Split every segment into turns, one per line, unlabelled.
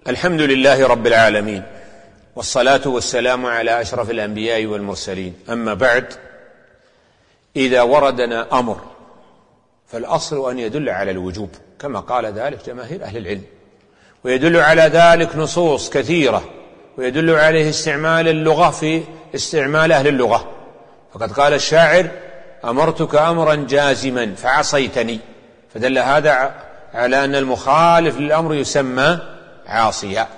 الحمد لله رب العالمين، والصلاة والسلام على أشرف الأنبياء والمرسلين. أما بعد، إذا وردنا أمر فالأصل أن يدل على الوجوب كما قال ذلك جماهير أهل العلم، ويدل على ذلك نصوص كثيرة، ويدل عليه استعمال اللغة في استعمال أهل اللغة. فقد قال الشاعر: أمرتك أمرا جازما فعصيتني، فدل هذا على أن المخالف للأمر يسمى عاصيا.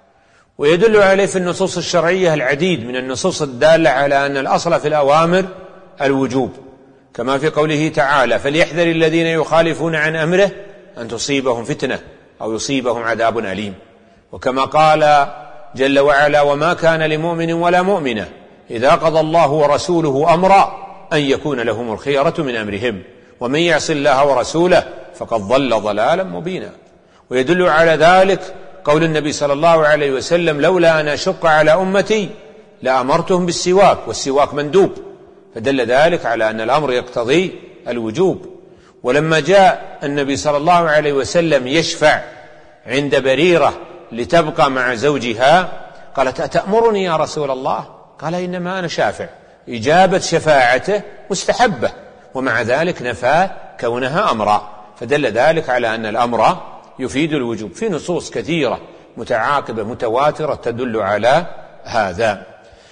ويدل عليه في النصوص الشرعية العديد من النصوص الدالة على أن الأصل في الأوامر الوجوب، كما في قوله تعالى: فليحذر الذين يخالفون عن أمره أن تصيبهم فتنة أو يصيبهم عذاب أليم. وكما قال جل وعلا: وما كان لمؤمن ولا مؤمنة إذا قضى الله ورسوله أمرا أن يكون لهم الخيرة من أمرهم ومن يعص الله ورسوله فقد ضل ضلالا مبينا. ويدل على ذلك قول النبي صلى الله عليه وسلم: لولا أن أشق على أمتي لأمرتهم بالسواك، والسواك مندوب، فدل ذلك على أن الأمر يقتضي الوجوب. ولما جاء النبي صلى الله عليه وسلم يشفع عند بريرة لتبقى مع زوجها، قالت: أتأمرني يا رسول الله؟ قال: إنما أنا شافع. إجابة شفاعته مستحبة، ومع ذلك نفى كونها أمرا، فدل ذلك على أن الأمر يفيد الوجوب. في نصوص كثيرة متعاقبة متواترة تدل على هذا.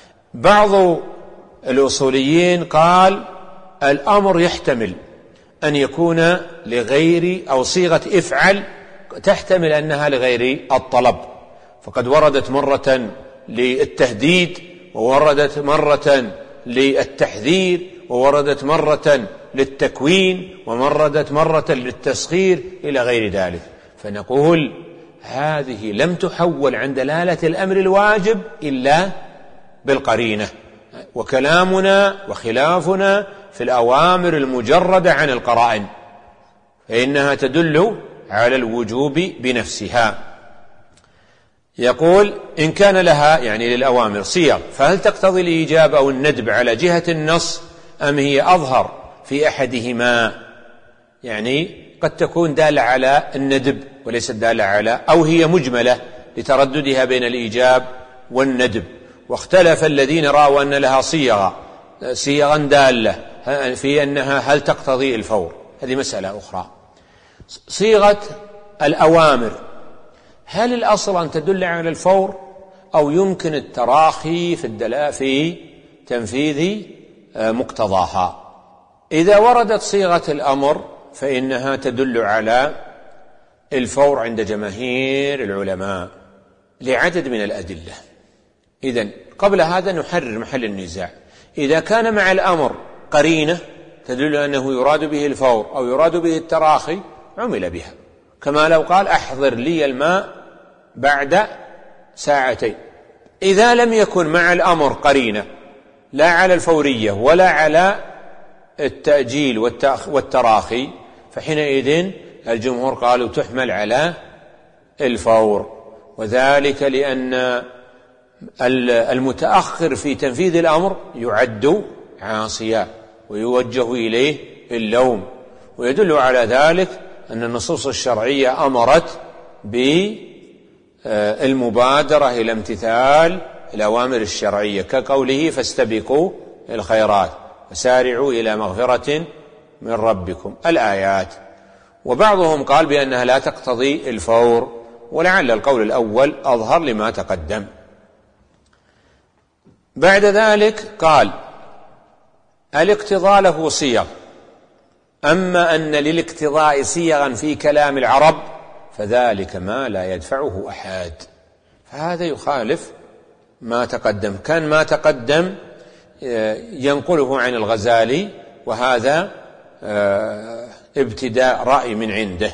بعض الأصوليين قال: الأمر يحتمل أن يكون لغير، أو صيغة افعل تحتمل أنها لغير الطلب، فقد وردت مرة للتهديد، ووردت مرة للتحذير، ووردت مرة للتكوين، ووردت مرة للتسخير إلى غير ذلك. فنقول هذه لم تحول عن دلالة الأمر الواجب إلا بالقرينة. وكلامنا وخلافنا في الأوامر المجردة عن القرائن، فإنها تدل على الوجوب بنفسها. يقول: إن كان لها، يعني للأوامر، صيغ، فهل تقتضي الإيجاب أو الندب على جهة النص أم هي أظهر في أحدهما؟ يعني قد تكون دالة على الندب وليست دالة على، أو هي مجملة لترددها بين الإيجاب والندب. واختلف الذين رأوا أن لها صيغا دالة في أنها هل تقتضي الفور، هذه مسألة أخرى. صيغة الأوامر هل الأصل أن تدل على الفور، أو يمكن التراخي في تنفيذ مقتضاها؟ إذا وردت صيغة الأمر فإنها تدل على الفور عند جماهير العلماء لعدد من الأدلة. إذن قبل هذا نحرر محل النزاع. إذا كان مع الأمر قرينة تدل أنه يراد به الفور أو يراد به التراخي عمل بها، كما لو قال: أحضر لي الماء بعد ساعتين. إذا لم يكن مع الأمر قرينة لا على الفورية ولا على التأجيل والتراخي، فحينئذ الجمهور قالوا تحمل على الفور، وذلك لأن المتأخر في تنفيذ الأمر يعد عاصيا ويوجه إليه اللوم. ويدل على ذلك أن النصوص الشرعية أمرت بالمبادرة إلى امتثال الأوامر الشرعية، كقوله: فاستبقوا الخيرات وسارعوا إلى مغفرة من ربكم، الآيات. وبعضهم قال بأنها لا تقتضي الفور، ولعل القول الأول أظهر لما تقدم. بعد ذلك قال: الاقتضاء له صيغ، أما أن للاقتضاء صيغا في كلام العرب فذلك ما لا يدفعه أحد. فهذا يخالف ما تقدم، كان ما تقدم ينقله عن الغزالي، وهذا ابتداء رأي من عنده.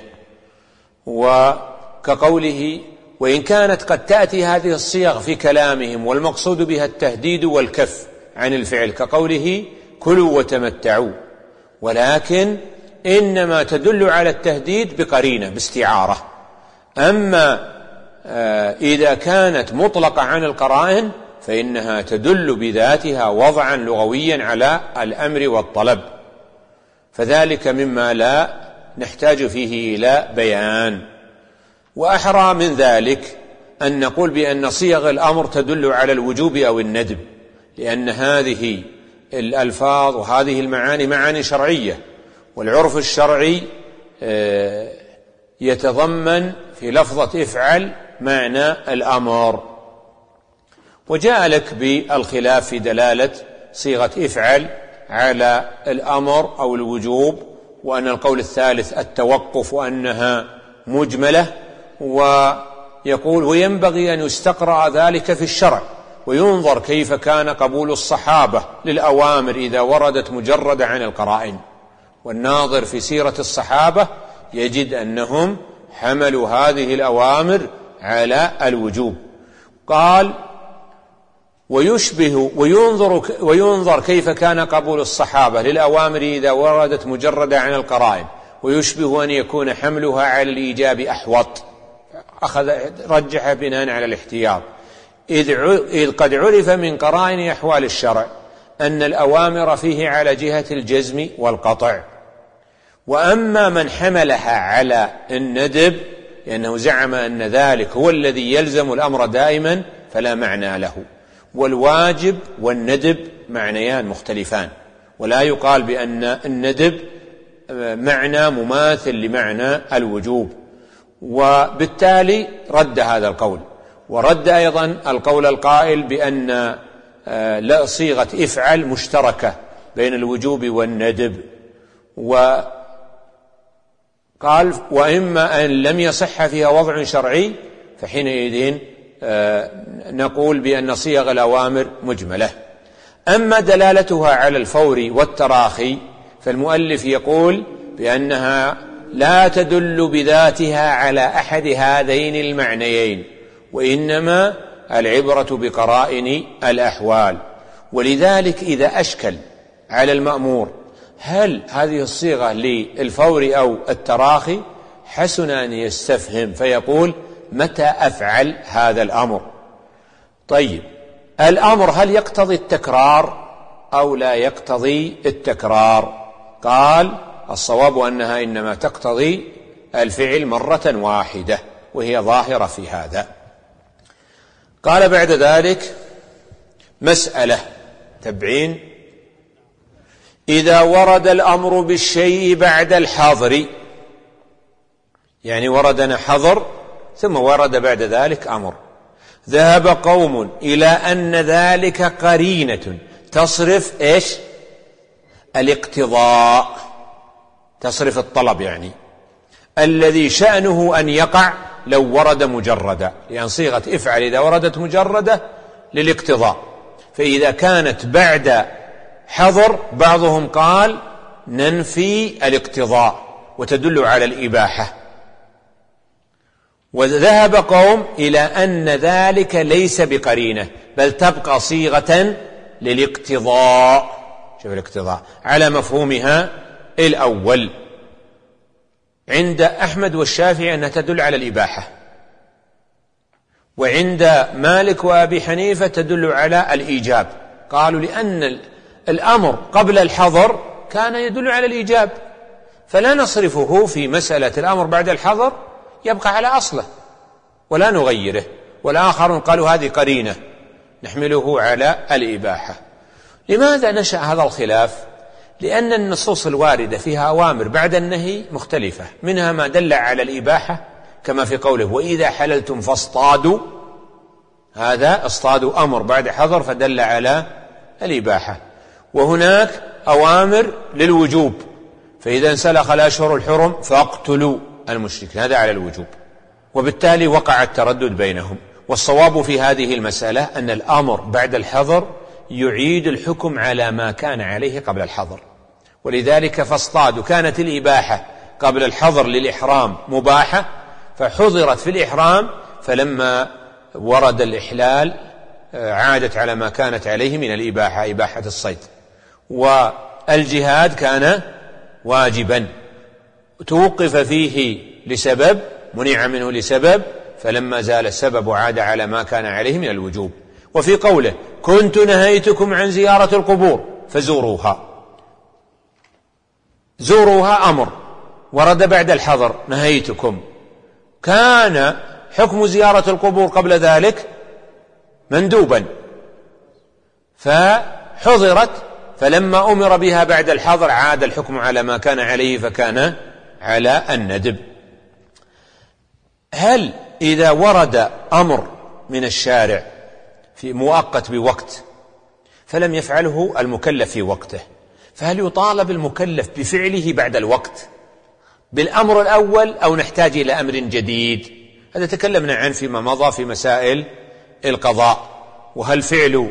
وكقوله: وإن كانت قد تأتي هذه الصيغ في كلامهم والمقصود بها التهديد والكف عن الفعل، كقوله: كلوا وتمتعوا، ولكن إنما تدل على التهديد بقرينة باستعارة. أما إذا كانت مطلقة عن القرائن فإنها تدل بذاتها وضعا لغويا على الأمر والطلب، فذلك مما لا نحتاج فيه إلى بيان. وأحرى من ذلك أن نقول بأن صيغ الأمر تدل على الوجوب أو الندب، لأن هذه الألفاظ وهذه المعاني معاني شرعية، والعرف الشرعي يتضمن في لفظة افعل معنى الأمر. وجاء لك بالخلاف في دلالة صيغة افعل على الأمر أو الوجوب، وأن القول الثالث التوقف وأنها مجملة، ويقول وينبغي أن يستقرأ ذلك في الشرع وينظر كيف كان قبول الصحابة للأوامر إذا وردت مجردة عن القرائن، والناظر في سيرة الصحابة يجد أنهم حملوا هذه الأوامر على الوجوب. قال وينظر كيف كان قبول الصحابة للأوامر إذا وردت مجردة عن القرائن، ويشبه أن يكون حملها على الإيجاب أحوط، رجح بناء على الاحتياط، إذ قد عرف من قرائن أحوال الشرع أن الأوامر فيه على جهة الجزم والقطع. وأما من حملها على الندب لأنه زعم أن ذلك هو الذي يلزم الأمر دائما فلا معنى له. والواجب والندب معنيان مختلفان، ولا يقال بأن الندب معنى مماثل لمعنى الوجوب، وبالتالي رد هذا القول، ورد أيضا القول القائل بأن صيغة افعل مشتركة بين الوجوب والندب. وقال وإما أن لم يصح فيها وضع شرعي فحينئذ نقول بأن صيغ الأوامر مجملة. أما دلالتها على الفور والتراخي فالمؤلف يقول بأنها لا تدل بذاتها على أحد هذين المعنيين، وإنما العبرة بقرائن الأحوال. ولذلك إذا أشكل على المأمور هل هذه الصيغة للفور أو التراخي حسن أن يستفهم فيقول متى أفعل هذا الأمر. طيب الأمر هل يقتضي التكرار أو لا يقتضي التكرار؟ قال الصواب أنها إنما تقتضي الفعل مرة واحدة، وهي ظاهرة في هذا. قال بعد ذلك مسألة تبعين: إذا ورد الأمر بالشيء بعد الحظر، يعني وردنا حظر ثم ورد بعد ذلك أمر، ذهب قوم إلى أن ذلك قرينة تصرف إيش؟ الاقتضاء، تصرف الطلب، يعني الذي شأنه أن يقع لو ورد مجردة، لأن صيغة افعل إذا وردت مجردة للاقتضاء، فإذا كانت بعد حظر بعضهم قال ننفي الاقتضاء وتدل على الإباحة، وذهب قوم إلى أن ذلك ليس بقرينة بل تبقى صيغة للاقتضاء. شوف الاقتضاء على مفهومها الأول عند أحمد والشافعي أنها تدل على الإباحة، وعند مالك وأبي حنيفة تدل على الإيجاب. قالوا لأن الأمر قبل الحظر كان يدل على الإيجاب، فلا نصرفه في مسألة الأمر بعد الحظر، يبقى على أصله ولا نغيره. والآخرون قالوا هذه قرينة نحمله على الإباحة. لماذا نشأ هذا الخلاف؟ لأن النصوص الواردة فيها أوامر بعد النهي مختلفة، منها ما دل على الإباحة كما في قوله وإذا حللتم فاصطادوا، هذا اصطادوا أمر بعد حظر فدل على الإباحة. وهناك أوامر للوجوب، فإذا انسلخ الأشهر الحرم فاقتلوا المشركين، هذا على الوجوب، وبالتالي وقع التردد بينهم. والصواب في هذه المسألة أن الأمر بعد الحظر يعيد الحكم على ما كان عليه قبل الحظر، ولذلك فاصطادوا كانت الإباحة قبل الحظر للإحرام مباحة، فحظرت في الإحرام، فلما ورد الإحلال عادت على ما كانت عليه من الإباحة، إباحة الصيد. والجهاد كان واجبا توقف فيه لسبب، منع منه لسبب، فلما زال السبب عاد على ما كان عليه من الوجوب. وفي قوله كنت نهيتكم عن زيارة القبور فزوروها، زوروها أمر ورد بعد الحظر نهيتكم، كان حكم زيارة القبور قبل ذلك مندوبا، فحضرت، فلما أمر بها بعد الحظر عاد الحكم على ما كان عليه فكان على الندب. هل إذا ورد أمر من الشارع في مؤقت بوقت فلم يفعله المكلف في وقته، فهل يطالب المكلف بفعله بعد الوقت بالأمر الأول أو نحتاج إلى أمر جديد؟ هذا تكلمنا عنه فيما مضى في مسائل القضاء، وهل فعل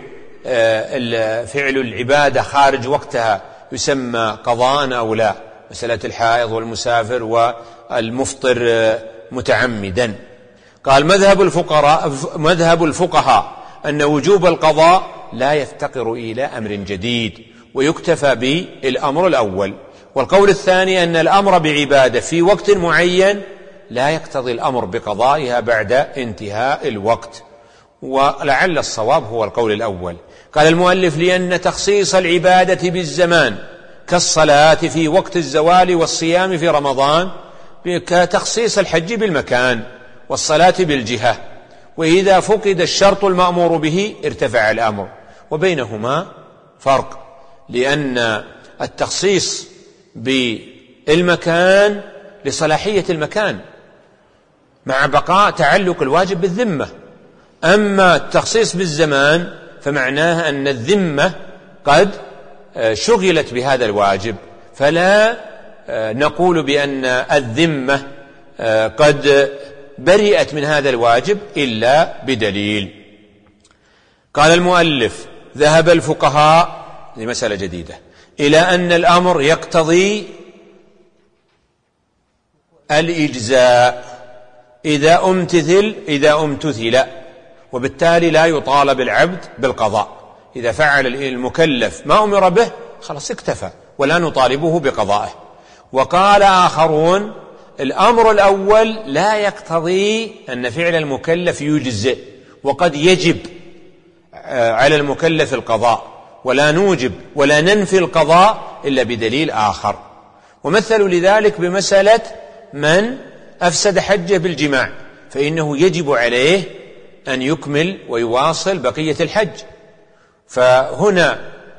العبادة خارج وقتها يسمى قضاء أو لا، مسألة الحائض والمسافر والمفطر متعمدا. قال مذهب الفقهاء أن وجوب القضاء لا يفتقر إلى أمر جديد ويكتفى بالأمر الأول. والقول الثاني أن الأمر بعبادة في وقت معين لا يقتضي الأمر بقضائها بعد انتهاء الوقت، ولعل الصواب هو القول الأول. قال المؤلف لأن تخصيص العبادة بالزمان كالصلاة في وقت الزوال والصيام في رمضان كتخصيص الحج بالمكان والصلاة بالجهة، وإذا فقد الشرط المأمور به ارتفع الأمر، وبينهما فرق، لأن التخصيص بالمكان لصلاحية المكان مع بقاء تعلق الواجب بالذمة، أما التخصيص بالزمان فمعناه أن الذمة قد شغلت بهذا الواجب، فلا نقول بأن الذمة قد برئت من هذا الواجب إلا بدليل. قال المؤلف ذهب الفقهاء لمسألة جديدة إلى أن الأمر يقتضي الإجزاء إذا امتثل، وبالتالي لا يطالب العبد بالقضاء. إذا فعل المكلف ما أمر به خلاص اكتفى ولا نطالبه بقضائه. وقال آخرون الأمر الأول لا يقتضي أن فعل المكلف يجزئ، وقد يجب على المكلف القضاء، ولا نوجب ولا ننفي القضاء إلا بدليل آخر. ومثلوا لذلك بمسألة من أفسد حجه بالجماع، فإنه يجب عليه أن يكمل ويواصل بقية الحج. فهنا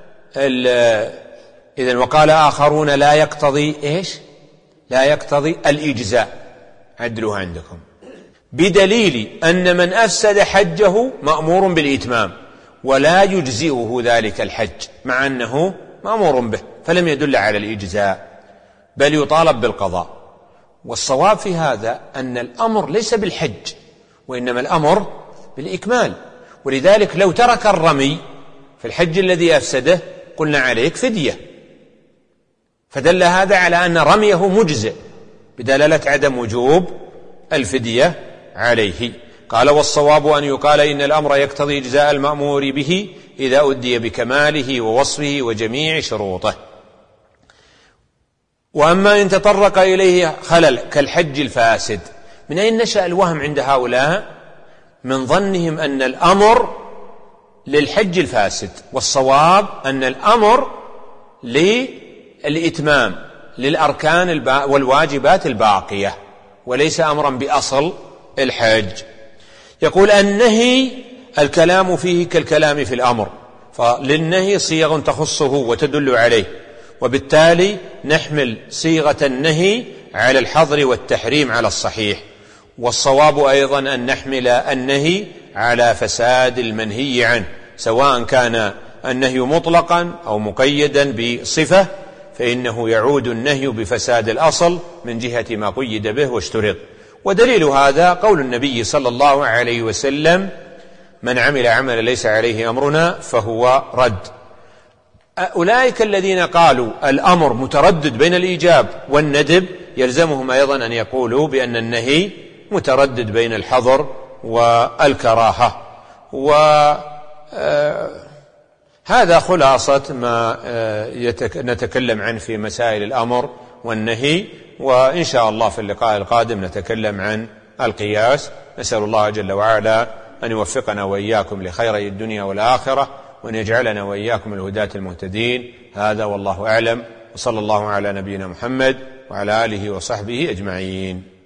إذن وقال آخرون لا يقتضي إيش؟ لا يقتضي الإجزاء، عدلوها عندكم، بدليل أن من أفسد حجه مأمور بالإتمام ولا يجزئه ذلك الحج مع أنه مأمور به، فلم يدل على الإجزاء بل يطالب بالقضاء. والصواب في هذا أن الأمر ليس بالحج وإنما الأمر بالإكمال، ولذلك لو ترك الرمي في الحج الذي أفسده قلنا عليك فدية، فدل هذا على أن رميه مجزئ بدلالة عدم وجوب الفدية عليه. قال والصواب أن يقال إن الأمر يقتضي إجزاء المأمور به إذا أدي بكماله ووصفه وجميع شروطه. وأما إن تطرق إليه خلل كالحج الفاسد، من أين نشأ الوهم عند هؤلاء؟ من ظنهم أن الأمر للحج الفاسد، والصواب أن الأمر للإتمام للأركان والواجبات الباقية، وليس أمرا بأصل الحج. يقول النهي الكلام فيه كالكلام في الأمر، فللنهي صيغ تخصه وتدل عليه، وبالتالي نحمل صيغة النهي على الحظر والتحريم على الصحيح. والصواب أيضا أن نحمل النهي على فساد المنهي عنه، سواء كان النهي مطلقا أو مقيدا بصفة، فإنه يعود النهي بفساد الأصل من جهة ما قيد به واشترط. ودليل هذا قول النبي صلى الله عليه وسلم من عمل عملا ليس عليه أمرنا فهو رد. أولئك الذين قالوا الأمر متردد بين الإيجاب والندب يلزمهم أيضا أن يقولوا بأن النهي متردد بين الحظر والكراهة. وهذا خلاصة ما نتكلم عنه في مسائل الأمر والنهي، وإن شاء الله في اللقاء القادم نتكلم عن القياس. نسأل الله جل وعلا أن يوفقنا وإياكم لخيري الدنيا والآخرة، وأن يجعلنا وإياكم الهداة المهتدين. هذا والله أعلم، وصلى الله على نبينا محمد وعلى آله وصحبه أجمعين.